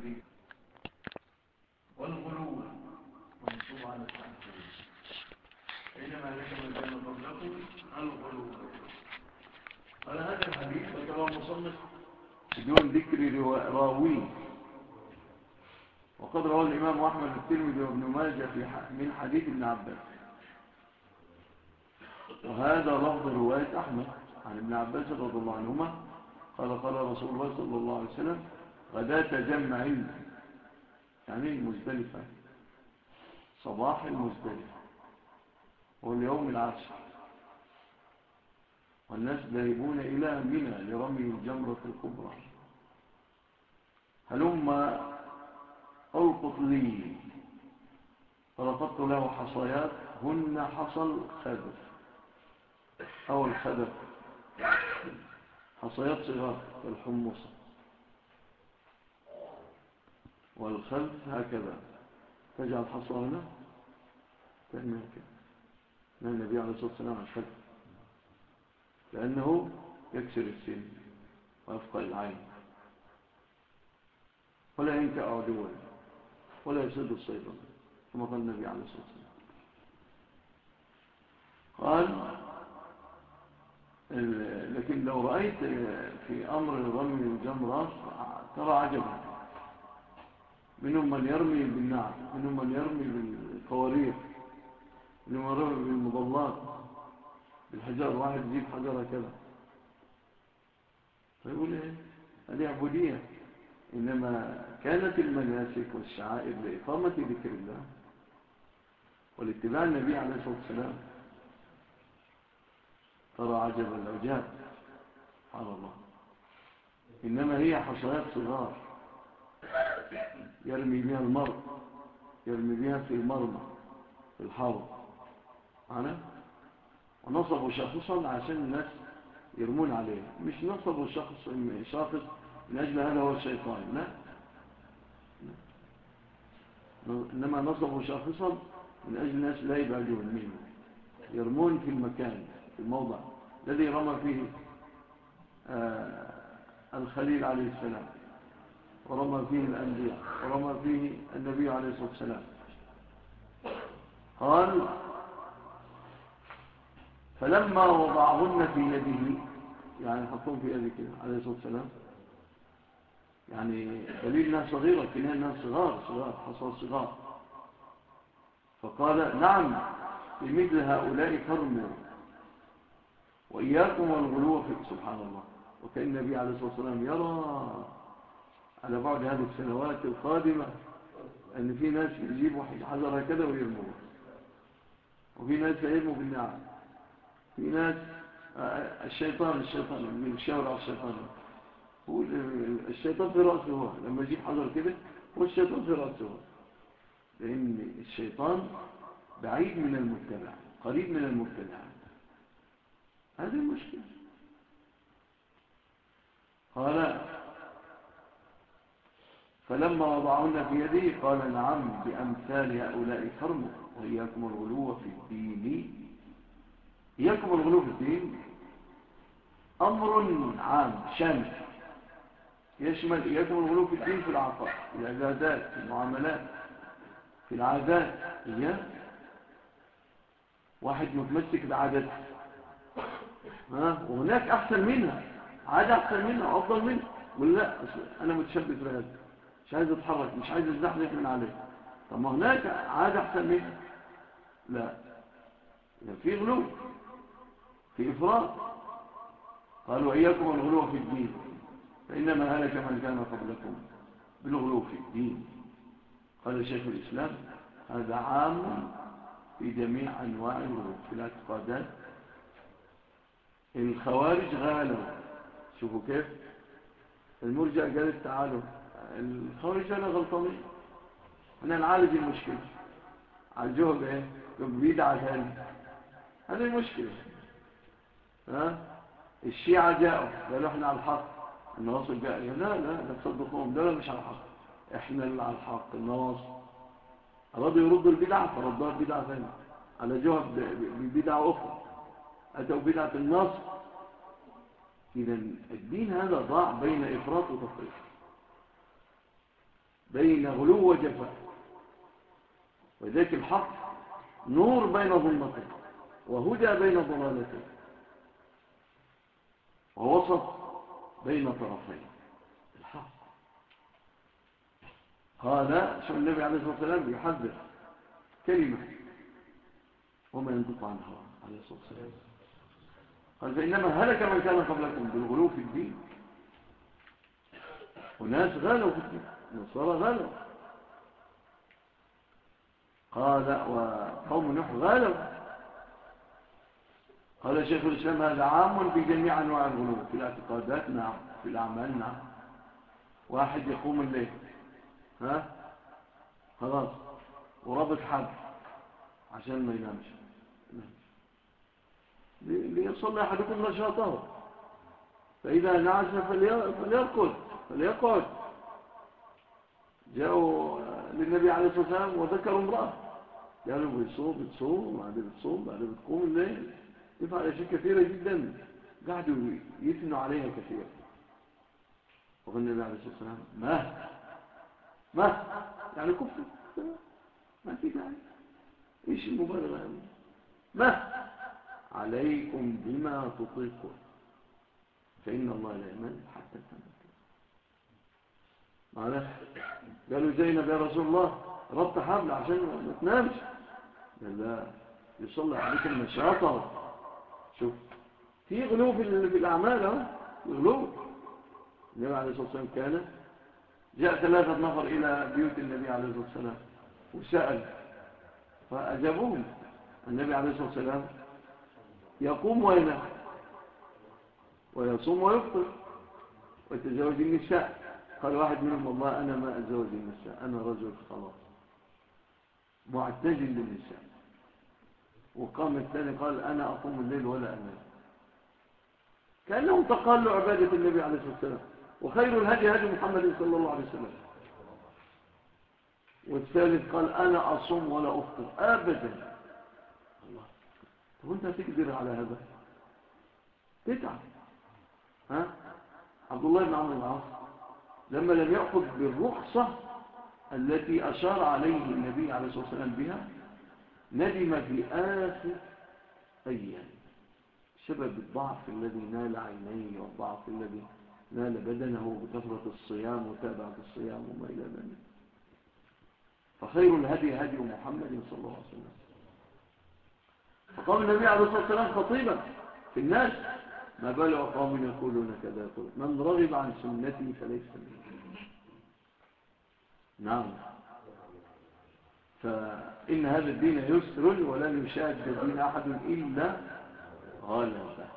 والغلو منصوب على التعديل، بينما لك من كان قبلكم الغلو. على هذا الحديث ذكر المصنف بدون ذكر راويه، وقد روى الإمام أحمد الترمذي وابن ماجه من حديث ابن عباس، وهذا لفظ رواية أحمد عن ابن عباس رضي الله عنهما قال قال رسول الله صلى الله عليه وسلم: غداة جمع يعني المزدلفة، صباح المزدلفة واليوم العاشر، والناس ذاهبون إلى منى لرمي الجمرة الكبرى، هلما ألقط لي، فلقطت له حصيات هن حصى الخذف أو الخذف، حصيات صغار كالحمصة، والخذف هكذا تجعل حصى هنا تعمل كده، لأن النبي عليه الصلاة والسلام الخذف لأنه يكسر السن ويفقى العين ولا ينكأ عدوا ولا يسد الصيدان، كما قال النبي عليه الصلاة والسلام. قال: لكن لو رأيت في أمر رمي الجمرات ترى عجبا، منهم من يرمي بالنعل، منهم من يرمي بالقوارير، منهم من يرمي بالمظلات بالحجار، واحد يجيب حجرة كذا فيقول ايه هذه عبودية، إنما كانت المناسك والشعائر لإقامة ذكر الله والاتباع النبي عليه الصلاة والسلام. ترى عجبا لو جاب سبحان الله، إنما هي حصيات صغار يرمي بها المرء، يرمي بها في المرمى في الحوض معنا، ونصبوا شخصا عشان الناس يرمون عليه، مش نصبوا شخص من أجل هذا هو الشيطان، لا، إنما نصبوا شخصا من أجل الناس لا يبعدون منه، يرمون في المكان في الموضع الذي رمى فيه الخليل عليه السلام، ورمى فيه الأنبياء، ورمى فيه النبي عليه الصلاة والسلام. قال: فلما وضعهن في يده، يعني حطهم في يده كده عليه الصلاة والسلام، يعني دليل انها صغيرة، كنها انها صغار حصى صغار، فقال: نعم بمثل هؤلاء فرموا وإياكم والغلو في، سبحان الله. وكان النبي عليه الصلاة والسلام يرى على بعد هذه السنوات القادمة أن في ناس يجيبوا حجر هكذا ويرموه، وفي ناس يرموا بالنعم، في ناس الشيطان بيشاور على الشيطان، هو الشيطان في رأسه هو، لما يجيب حجر كده هو الشيطان في رأسه هو، لأن الشيطان بعيد من المتبع قريب من المبتدع، هذه المشكلة. قال: فلما وضعهن في يده قال: نعم بأمثال هؤلاء فرموا وإياكم الغلو في الدين. إياكم الغلو في الدين أمر عام شامل يشمل إياكم الغلو في الدين، في العقائد، في العبادات، في المعاملات، في العادات. إياه واحد متمسك بعادته وهناك أحسن منها، عادة أحسن منها وأفضل منها، يقول لا أنا متشبث بهذا، مش عايز أتحرك، مش عايز أزحزح من عليه. طب ما هناك عادة أحسن منها، لا، في غلو، في إفراط. قالوا: إياكم الغلو في الدين فإنما هلك من كان قبلكم بالغلو في الدين. قال شيخ الإسلام: هذا عام في جميع أنواع الغلو في الاعتقادات. الخوارج غالوا، شوفوا كيف المرجع قالت تعالوا، الخوارج أنا غلطانين، أنا نعالج المشكلة، عالجوها بإيه؟ بدعة ثانية، هذه المشكلة. الشيعة جاءوا قالوا احنا على الحق، النواصب جاء لا تصدقوهم، لا مش على الحق، احنا اللي على الحق. النواصب أرادوا يردوا البدعة فردوها بدعة ثانية، على جوها ببدعة أخرى، أتوا بدعة النصب. إذا الدين هذا ضاع بين إفراط وتفريط. بين غلو وجفاء. ولذلك الحق نور بين ظلمتين وهدى بين ضلالتين ووسط بين طرفين. الحق قال شو النبي عليه الصلاة والسلام يحذر كلمة وما ينطق عن الهوى عليه الصلاة والسلام. قال فإنما هلك من كان قبلكم بالغلو في الدين. وناس غالوا في الدين، النصارى غالوا. قال وقوم نوح غالوا. قال شيخ الإسلام هذا عام في جميع أنواع الغلو، في الاعتقادات نعم، في الأعمال نعم. واحد يقوم الليل خلاص ورابط حد عشان ما ينامش ليصلي أحدكم نشاطه، فإذا نعس فليقعد. جاءوا للنبي عليه الصلاة والسلام وذكروا امرأة، قالوا بتصوم بعد بتقوم الليل، يفعل أشياء كثيرة جدا، قعدوا يثنوا عليها كثيرا. وقال النبي عليه الصلاة والسلام ما يعني كفر، ما في داعي، ايش المبالغة يعني؟ ما عليكم بما تطيقون فإن الله لا يمل حتى تمل. معلش قالوا زينب يا رسول الله ربط حبل عشان ما تنامش. قال لا، يصلي عليكم نشاطه. شوف في غلو في الأعمال، غلو. النبي عليه الصلاة والسلام كان جاء 3 نفر إلى بيوت النبي عليه الصلاة والسلام وسأل فأجابوهم. النبي عليه الصلاة والسلام يقوم وينام ويصوم ويفطر ويتزوج النساء. قال واحد منهم والله أنا ما أتزوج النساء، أنا رجل خلاص معتزل للنساء. وقام الثاني قال أنا أقوم الليل ولا أنام. كأنهم تقالوا عبادة النبي عليه الصلاة والسلام. وخير الهدي هدي محمد صلى الله عليه وسلم. والثالث قال أنا أصوم ولا أفطر أبدا. الله، طب أنت تقدر على هذا؟ تتعب. عبد الله بن عمرو بن العاص لما لم يأخذ بالرخصة التي أشار عليه النبي عليه الصلاة والسلام بها ندم في آخر أيام سبب الضعف الذي نال عينيه والضعف الذي نال بدنه بكثرة الصيام وتابعة الصيام وما إلى ذلك. فخير الهدي هدي محمد صلى الله عليه وسلم. فقام النبي عليه الصلاة والسلام خطيبا في الناس ما بال أقوام يقولون كذا يقول من رغب عن سنتي فليس مني. نعم. فإن هذا الدين يسر ولن يشاد الدين أحد إلا غلبه.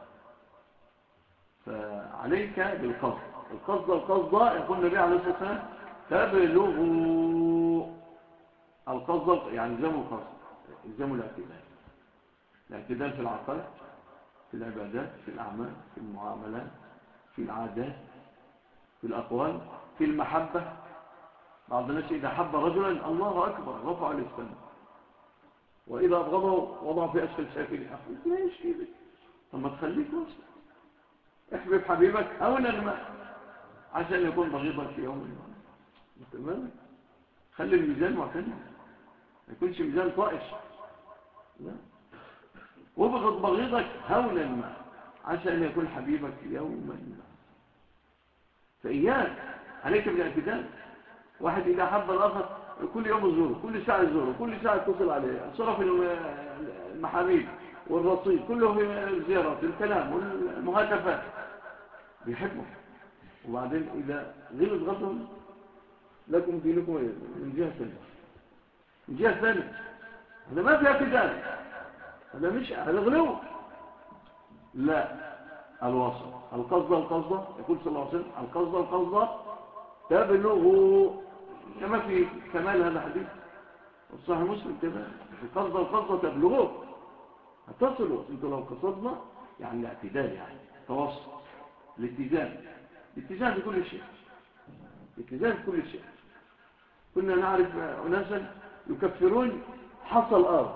فعليك بالقصد. القصد يقول النبي عليه الصلاة والسلام تبلغوا القصد، يعني الزموا القصد، الزموا الاعتدال في العقل، في العبادات، في الأعمال، في المعاملات، في العادات، في الأقوال، في المحبة. بعض الناس إذا حب رجلا الله أكبر رفع للسماء، وإذا أبغضه وضع في أسفل سافله. أقول ليش كده؟ طب ما تخليك وسط، احبب حبيبك أولا ما عشان يكون بغيضك في يوم ما. تمام، خلي الميزان معتدل، ما يكونش ميزان طائش. لا، وابغض بغيضك هونا ما عشان يكون حبيبك يوما ما. فإياك عليك بالاعتدال. واحد إذا حب الآخر كل يوم يزوره، كل ساعة يزوره، كل ساعة يتصل عليه، صرف المحاميل والرصيد كله في الزيارات، الكلام والمهاتفات، بيحبه. وبعدين إذا غلط غلطهم لكم دينكم من جهة ثانية، من جهة ثانية. هذا ما في اعتدال، هذا مش هذا غلو. لا، الوسط. القصد يقول صلى الله عليه وسلم القصد تبلغوا، كما في كمال هذا الحديث والصحيح مسلم كذا. القصد تبلغوا، هتصلوا. انتوا لو قصدنا يعني الاعتدال، يعني توسط، الاتزان في كل شيء، الاتزان في كل شيء. كنا نعرف أناسا يكفرون حصى الأرض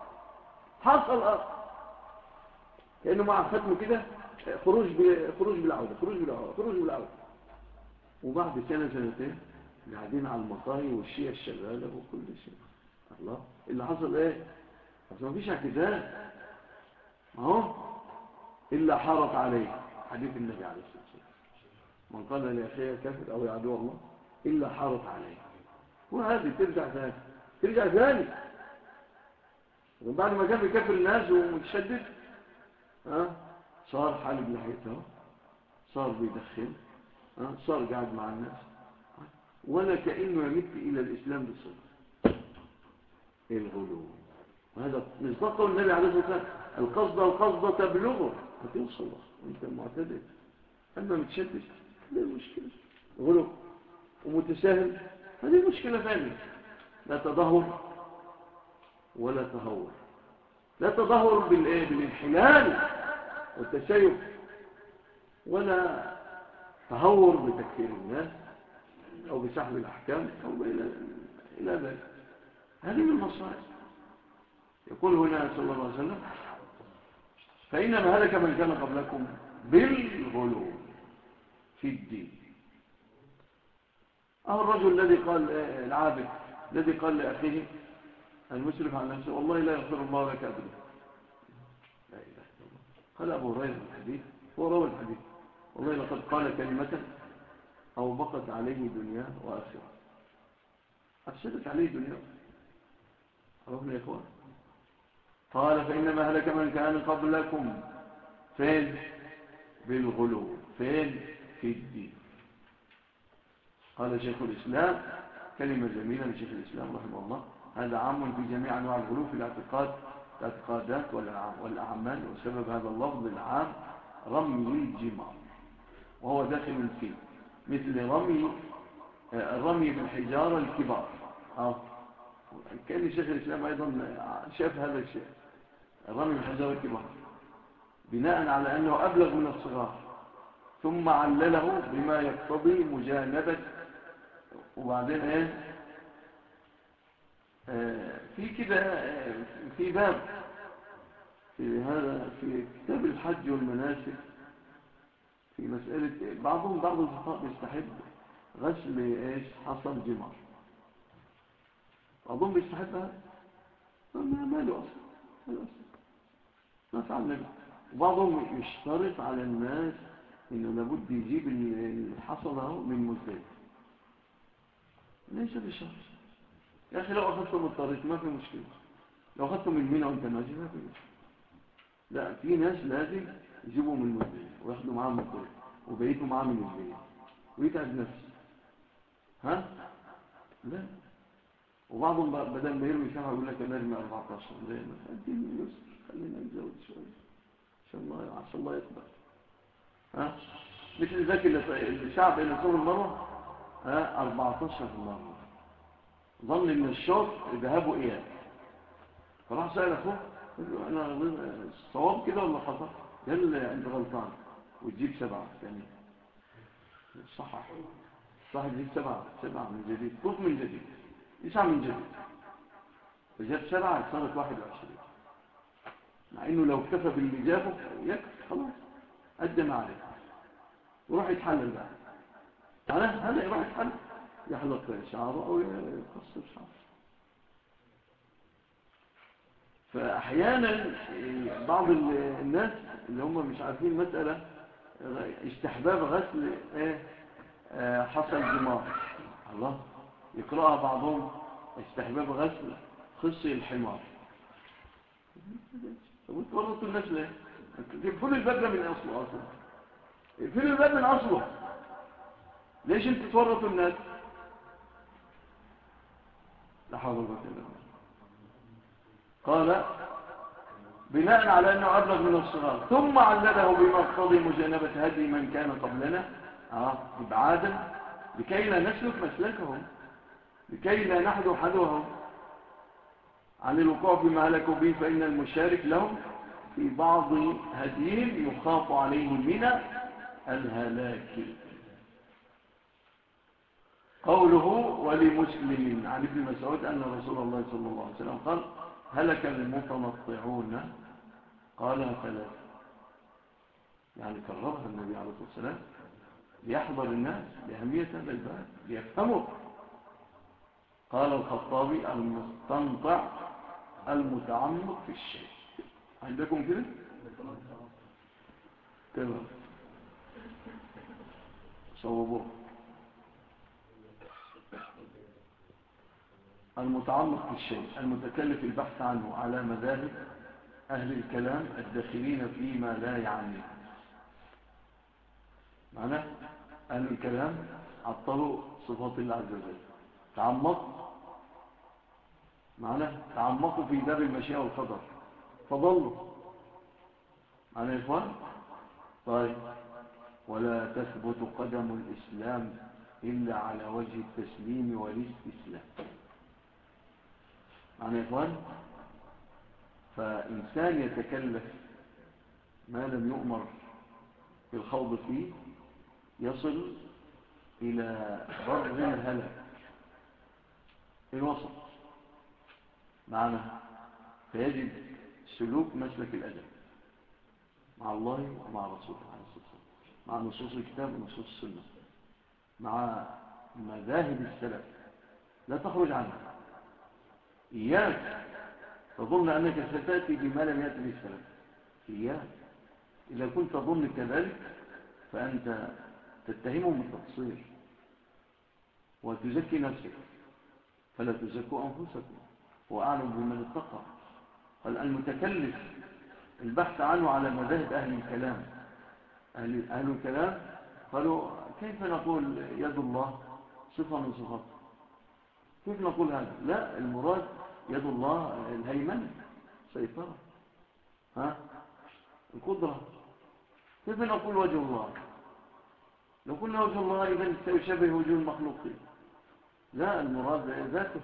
كأنه مع ختمه كده خروج بالعودة. وبعد سنة سنتين قاعدين على المطاهي والشيء الشغالة وكل شيء. الله، اللي حصل ايه؟ بس ما فيش اعتدال، ما هو إلا حارت عليه حديث النبي عليه الصلاة والسلام، من قال لأخيه كافر أو يعدو الله إلا حارت عليه. وهذه ترجع ثاني وبعد ما كان بيكفر الناس ومتشدد، صار حالب لحيته، صار بيدخن، صار قاعد مع الناس ولا كأنه يمت إلى الإسلام بصفة الغلو. وهذا مصداق قول النبي عليه الصلاة والسلام: القصد تبلغه، هتوصل وانت معتدل. أما متشدد هذه المشكلة، غلو ومتساهل هذه مشكلة ثانية. لا تدهور ولا تهور. لا تدهور بالانحلال والتشيع، ولا تهور بتكفير الناس أو بسحب الأحكام أو إلى ذلك. هذه من المصائب. يقول هنا صلى الله عليه وسلم: فإنما هلك من كان قبلكم بالغلو في الدين. أو الرجل الذي قال، العابد الذي قال لأخيه المسرف عن نفسه: والله لا يغفر الله لك أبدا. لا إله إلا الله. قال أبو هريرة الحديث، هو روى الحديث: والله لقد قال كلمة أو بقت عليه دنيا وآخرة، أفسدت عليه دنيا. عرفنا يا إخوان؟ قال: فإنما هلك من كان قبلكم فين؟ بالغلو. فين؟ في الدين. قال شيخ الإسلام كلمة جميلة من شيخ الإسلام رحمه الله: هذا عام في جميع أنواع الغلو في الاعتقادات والأعمال، وسبب هذا اللفظ العام رمي الجمار، وهو داخل فيه، مثل الرمي بالحجارة الكبار. كان شيخ الإسلام أيضا شاف هذا الشيء، الرمي بالحجارة الكبار، بناء على أنه أبلغ من الصغار، ثم علله بما يقتضي مجانبة. وبعدين في كده في باب في هذا في كتاب الحج والمناسك، في مسألة بعض الفقهاء بيستحب غسل حصى الجمار. بعضهم بيستحب هذا، ما له أصل، ما فعل النبي. وبعضهم يشترط على الناس إنه لابد يجيب الحصى ده من مزدلفة. ليس بشرط يا أخي، لو أخذته من الطريق ما في مشكلة، لو أخذته من منى وأنت ماشي ما في مشكلة. لا، في ناس لازم يجيبوا من مزدلفة وياخدوا معاه من الطريق وبيتوا معاه من الليل ويتعب نفسه. لا. وبعضهم بدل ما يرمي 7 يقول لك أنا أرمي 14. لا، الدين يسر، خلينا نزود شوية عشان الله يقبل. مثل ذاك الشعب اللي صوم المرة 14 مرة، ظن ان الشوط ذهاب وإياب، فراح سأل أخوه قال له: أنا الصواب كده ولا خطأ؟ قال: أنت غلطان، وتجيب 7 ثاني. صح تجيب 7 من جديد، طوف من جديد، 9 من جديد. فجاب 7 صارت 21، مع انه لو اكتفى باللي جابه يكفي خلاص، قدم عليه وراح يتحلل بقى. هذا يروح يتحلل، يحلق شعره او يقصر شعره. فاحيانا بعض الناس اللي هم مش عارفين مسألة استحباب غسل حصى الجمار، الله، يقرأها بعضهم استحباب غسل خصي الحمار. طب وتورطوا الناس ليه؟ تقفلوا الباب ده من اصله اقفلوا الباب من اصله. ليش انتوا تورطوا الناس؟ لا حول ولا قوه الا بالله. قال: بناء على انه ابلغ من الصغار، ثم علله بما اقتضي مجانبه هدي من كان قبلنا، ابعادا لكي لا نسلك مسلكهم، لكي لا نحذو حذوهم عن الوقوع فيما هلكوا به، فإن المشارك لهم في بعض هديهم يخاف عليه من الهلاك. قوله: ولمسلم عن ابن مسعود أن رسول الله صلى الله عليه وسلم قال: هلك المتنطعون، قالها 3، يعني كررها النبي عليه الصلاة والسلام ليحضر الناس لأهمية هذا الباب، ليفهموا قال الخطابي: المستنطع المتعمق في الشيء. عندكم كده؟ تمام، صوبوه. المتعمق في الشيء، المتكلف البحث عنه على مذاهب أهل الكلام الداخلين فيما لا يعنيه. معنى أهل الكلام عطلوا صفات الله عز وجل، تعمقوا في باب المشيئة والقدر فضلوا. معنى يا إخوان؟ طيب، ولا تثبت قدم الإسلام إلا على وجه التسليم والاستسلام. معنى يا إخوان؟ فإنسان يتكلف ما لم يؤمر بالخوض فيه يصل إلى بر الهلك الوسط. معنى فيجب سلوك مسلك الأدب مع الله ومع رسوله عليه الصلاة والسلام، مع نصوص الكتاب ونصوص السنة، مع مذاهب السلف، لا تخرج عنها. إياك تظن أنك ستأتي بما لم يأتي به السلف. إياك، إذا كنت تظن كذلك فأنت تتهمهم بالتقصير وتزكي نفسك. فلا تزكوا أنفسكم وأعلم بمن اتقى. قال المتكلف البحث عنه على مذاهب أهل الكلام. أهل الكلام قالوا: كيف نقول يد الله صفة من صفاته؟ كيف نقول هذا؟ لا، المراد يد الله الهيمنة، سيطرة، القدرة. كيف نقول وجه الله؟ لو قلنا وجه الله إذن سيشبه وجه المخلوقين. لا، المراد ذاته،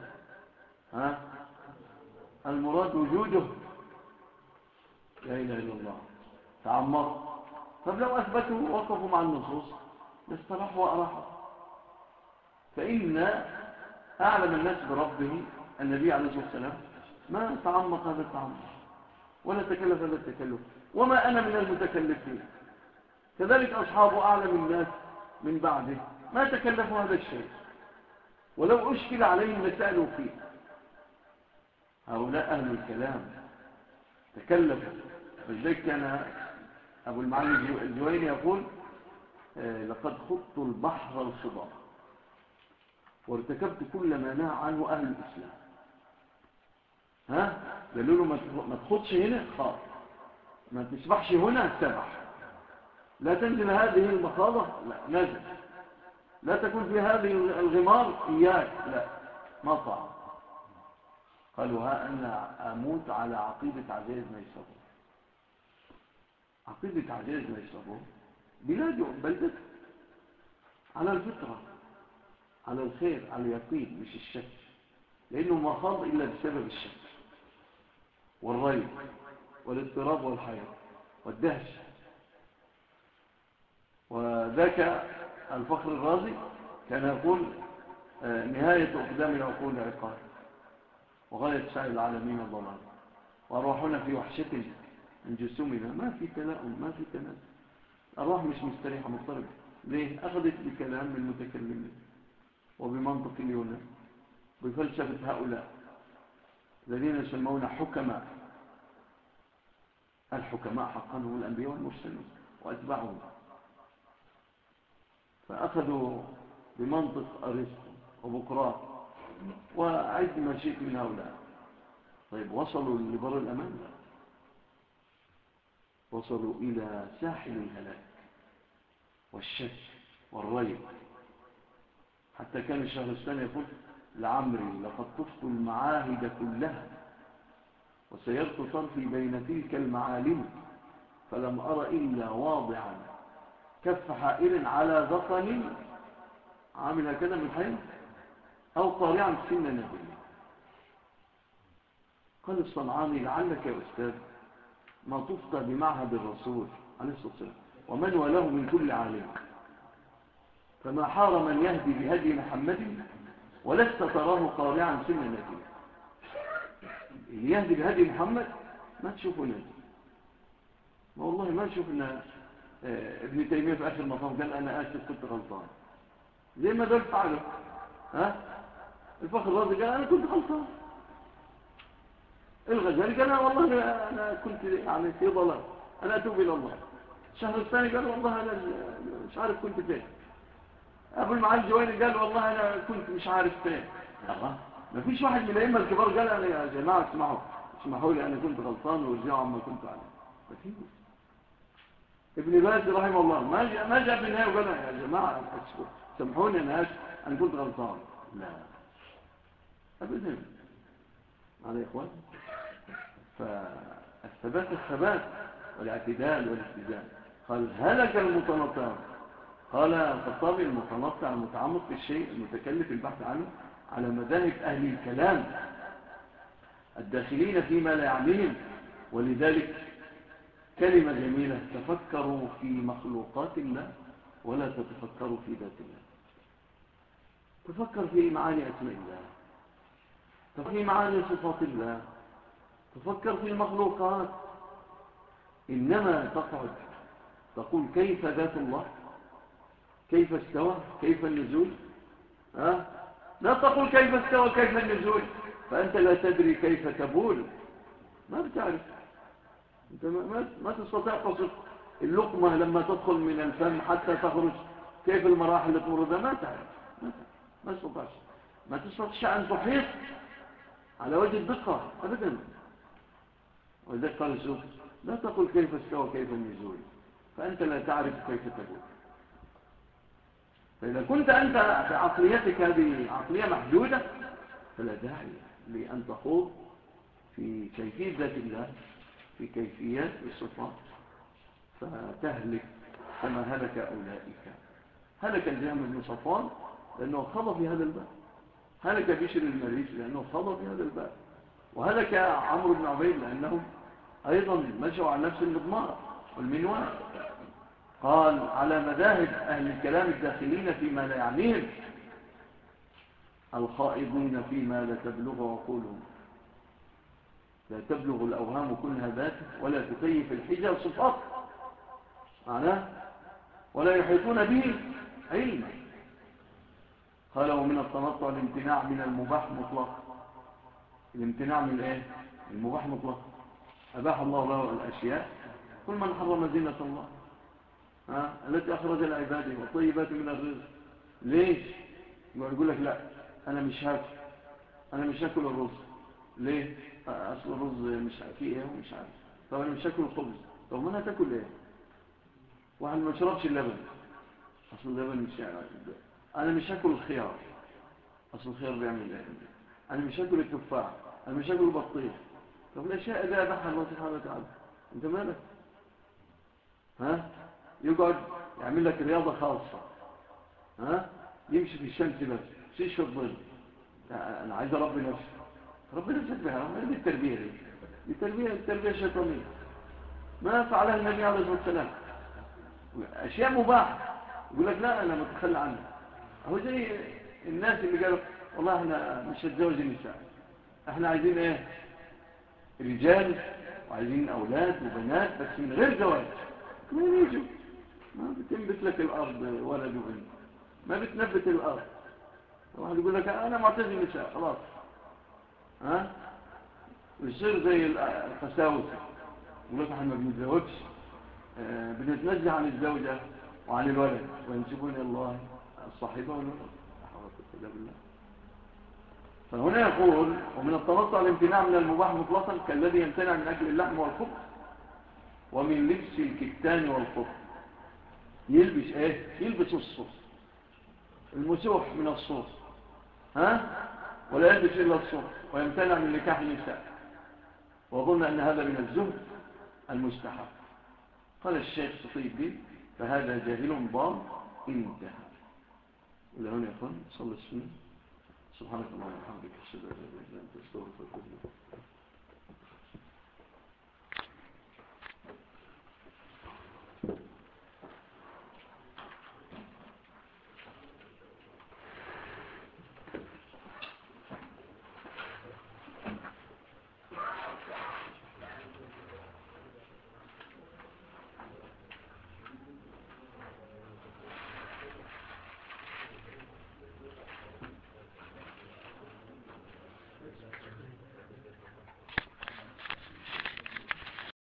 المراد وجوده. لا إله إلا الله. تعمق. طب لو أثبتوا وقفوا مع النصوص لاستراحوا وأراحوا. فإن أعلم الناس بربه النبي عليه الصلاة والسلام ما تعمق هذا التعمق ولا تكلف هذا التكلف، وما أنا من المتكلفين. كذلك أصحابه أعلم الناس من بعده ما تكلفوا هذا الشيء، ولو أشكل عليهم لسألوا فيه. هؤلاء أهل الكلام تكلفوا. فلذلك كان أبو المعالي الجويني يقول: لقد خضت البحر الخضار وارتكبت كل ما نهى عنه أهل الإسلام. قالوا له: ما تخضش هنا، خاض. ما تسبحش هنا، سبح. لا تنزل هذه المخاضة، لا نزل. لا تكون في هذه الغمار، إياك، لا، ما طعم. قالوا: أنا أموت على عقيدة عجائز نيسابور. عقيدة عجائز نيسابور بلدته على الفطرة، على الخير، على اليقين، مش الشك، لأنه ما خاض إلا بسبب الشك والريب والاضطراب والحياة والدهش. وذاك الفخر الرازي كان يقول: نهاية أقدام العقول عقاب، وغاية سعي العالمين ضلال، وأرواحنا في وحشة من جسومنا. ما في تلاؤم، ما في تنازل. الأرواح مش مستريحة، مضطربة. ليه؟ أخذت بكلام من المتكلمين وبمنطق اليونان، بفلسفة هؤلاء الذين يسمون حكماء. الحكماء حقا هم الأنبياء والمرسلون وأتباعهم. فأخذوا بمنطق أرسطو وبقراط وعد ما شئت من هؤلاء. طيب، وصلوا لبر الأمان؟ لا، وصلوا إلى ساحل الهلاك والشك والريب. حتى كان الشهرستاني يقول: لعمري لقد طفت المعاهد كلها وسيرت طرفي بين تلك المعالم فلم أرى إلا واضعا كف حائر على ذقن عامل هكذا من حين أو قارعا سن نبي. قال الصنعاني: لعلك يا أستاذ ما طفت بمعهد الرسول عليه الصلاة والسلام ومن وله من كل عالم، فما حار من يهدي بهدي محمد ولست تراه قارعا سن نبي. اللي يهدي بهدي محمد ما تشوفه نادي. ما والله ما شفنا ابن تيمية في آخر مطاف قال: أنا آسف كنت غلطان، زي ما دول فعلوا. الفخر الرازي قال أنا كنت غلطان. الغزالي قال والله أنا كنت يعني في ضلال، أنا أتوب إلى الله. الشهر الثاني قال والله أنا مش عارف كنت فين. أبو المعالي الجويني قال والله أنا كنت مش عارف فين. الله، ما فيش واحد من الأئمة الكبار قال أنا يا جماعة اسمحوا لي أنا كنت غلطان وارجعوا عما كنت عليه. ما فيش. ابن باز رحمه الله ما جاء في النهاية وقال يا جماعة سامحوني أنا آسف أنا كنت غلطان. لا أبدا. على يا إخوان، الثبات والاعتدال والاتزان. قال هلك المتنطع. قال الخطابي المتنطع المتعمق في الشيء المتكلف البحث عنه على مذاهب أهل الكلام الداخلين فيما لا يعنيهم. ولذلك كلمة جميلة: تفكروا في مخلوقات الله ولا تتفكروا في ذات الله. تفكر في معاني أسماء الله، تفكر في معاني صفات الله، تفكر في المخلوقات. إنما تقعد تقول كيف ذات الله، كيف استوى، كيف النزول. لا تقول كيف استوى كيف النزول، فأنت لا تدري كيف تبول. ما بتعرف أنت، ما تستطيع تصف اللقمة لما تدخل من الفم حتى تخرج، كيف المراحل اللي تمر بها ما تعرف. ما تستطيعش، ما تستطيعش أن تحيط على وجه الدقة أبدا. وذلك قال الزهد: لا تقل كيف استوى كيف النزول، فأنت لا تعرف كيف تبول. فإذا كنت أنت في عقليتك هذه عقلية محدودة، فلا داعي لأن تخوض في كيفية ذات الله، في كيفيات الصفات، فتهلك كما هلك أولئك. هلك الجهم بن صفوان لأنه خضى في هذا الباب، هلك بشر المريسي لأنه خضى في هذا الباب، وهلك عمرو بن عبيد لأنهم أيضا مشوا على نفس المضمار والمنوال. قال على مذاهب أهل الكلام الداخلين فيما لا يعنيهم، الخائضين فيما لا تبلغ عقولهم. لا تبلغ الأوهام كلها ذاته، ولا تكيف الحجة صفات معناه، ولا يحيطون به علما. قال ومن التنطع الامتناع من المباح مطلق. الامتناع من ايه؟ المباح مطلق. أباح الله له الأشياء، كل من حرم زينة الله التي أخرج العباد والطيبات من الرزق. ليش؟ يقول لك لا أنا مش هاكل الرز. ليه؟ أصل الرز مش فيه ايه ومش عارف. طب أنا مش هاكل الخبز. طب ما أنا هتاكل ايه؟ واحد ما يشربش اللبن، أصل اللبن مش يعني. أنا مش هاكل الخيار، أصل الخيار بيعمل ايه؟ أنا مش هاكل التفاح، أنا مش هاكل البطيخ. طب الأشياء اللي أباحها الله سبحانه وتعالى أنت مالك؟ يقعد يعمل لك رياضة خاصة، يمشي في الشمس بس، مش في الظل. أنا عايز أربي نفسي. ربنا نفسك بها، ما دي التربية دي التربية شيطانية ما فعلها النبي عليه الصلاة والسلام. أشياء مباحة يقول لك لا أنا متخلى عنها. هو زي الناس اللي قالوا والله احنا مش هتزوج النساء، احنا عايزين ايه؟ رجال، وعايزين أولاد وبنات بس من غير زواج. ما يجوا، ما بتنبت لك الأرض ولد وبنت، ما بتنبت الأرض. واحد يقول لك أنا معتزل النساء خلاص، ويصير زي القساوسة يقول لك احنا ما بنتزوجش، بنتنزه عن الزوجة وعن الولد وينسبون الله الصاحبة والولد. لا حول ولا قوة إلا بالله. فهنا يقول ومن التنطع الامتناع من المباح مطلقا كالذي يمتنع من أكل اللحم والخبز ومن لبس الكتان والقطن. يلبس ايه؟ يلبس الصوف، المسوح من الصوف، ولا يلبس إلا الصوف، ويمتنع من نكاح النساء، وظن أن هذا من الزهد المستحب. قال الشيخ تقي الدين فهذا جاهل ضال. انتهى. إلى هنا يا أخوان صلى السنة. سبحانك اللهم وبحمدك أشهد أن لا إله إلا أنت أستغفرك وأتوب إليك.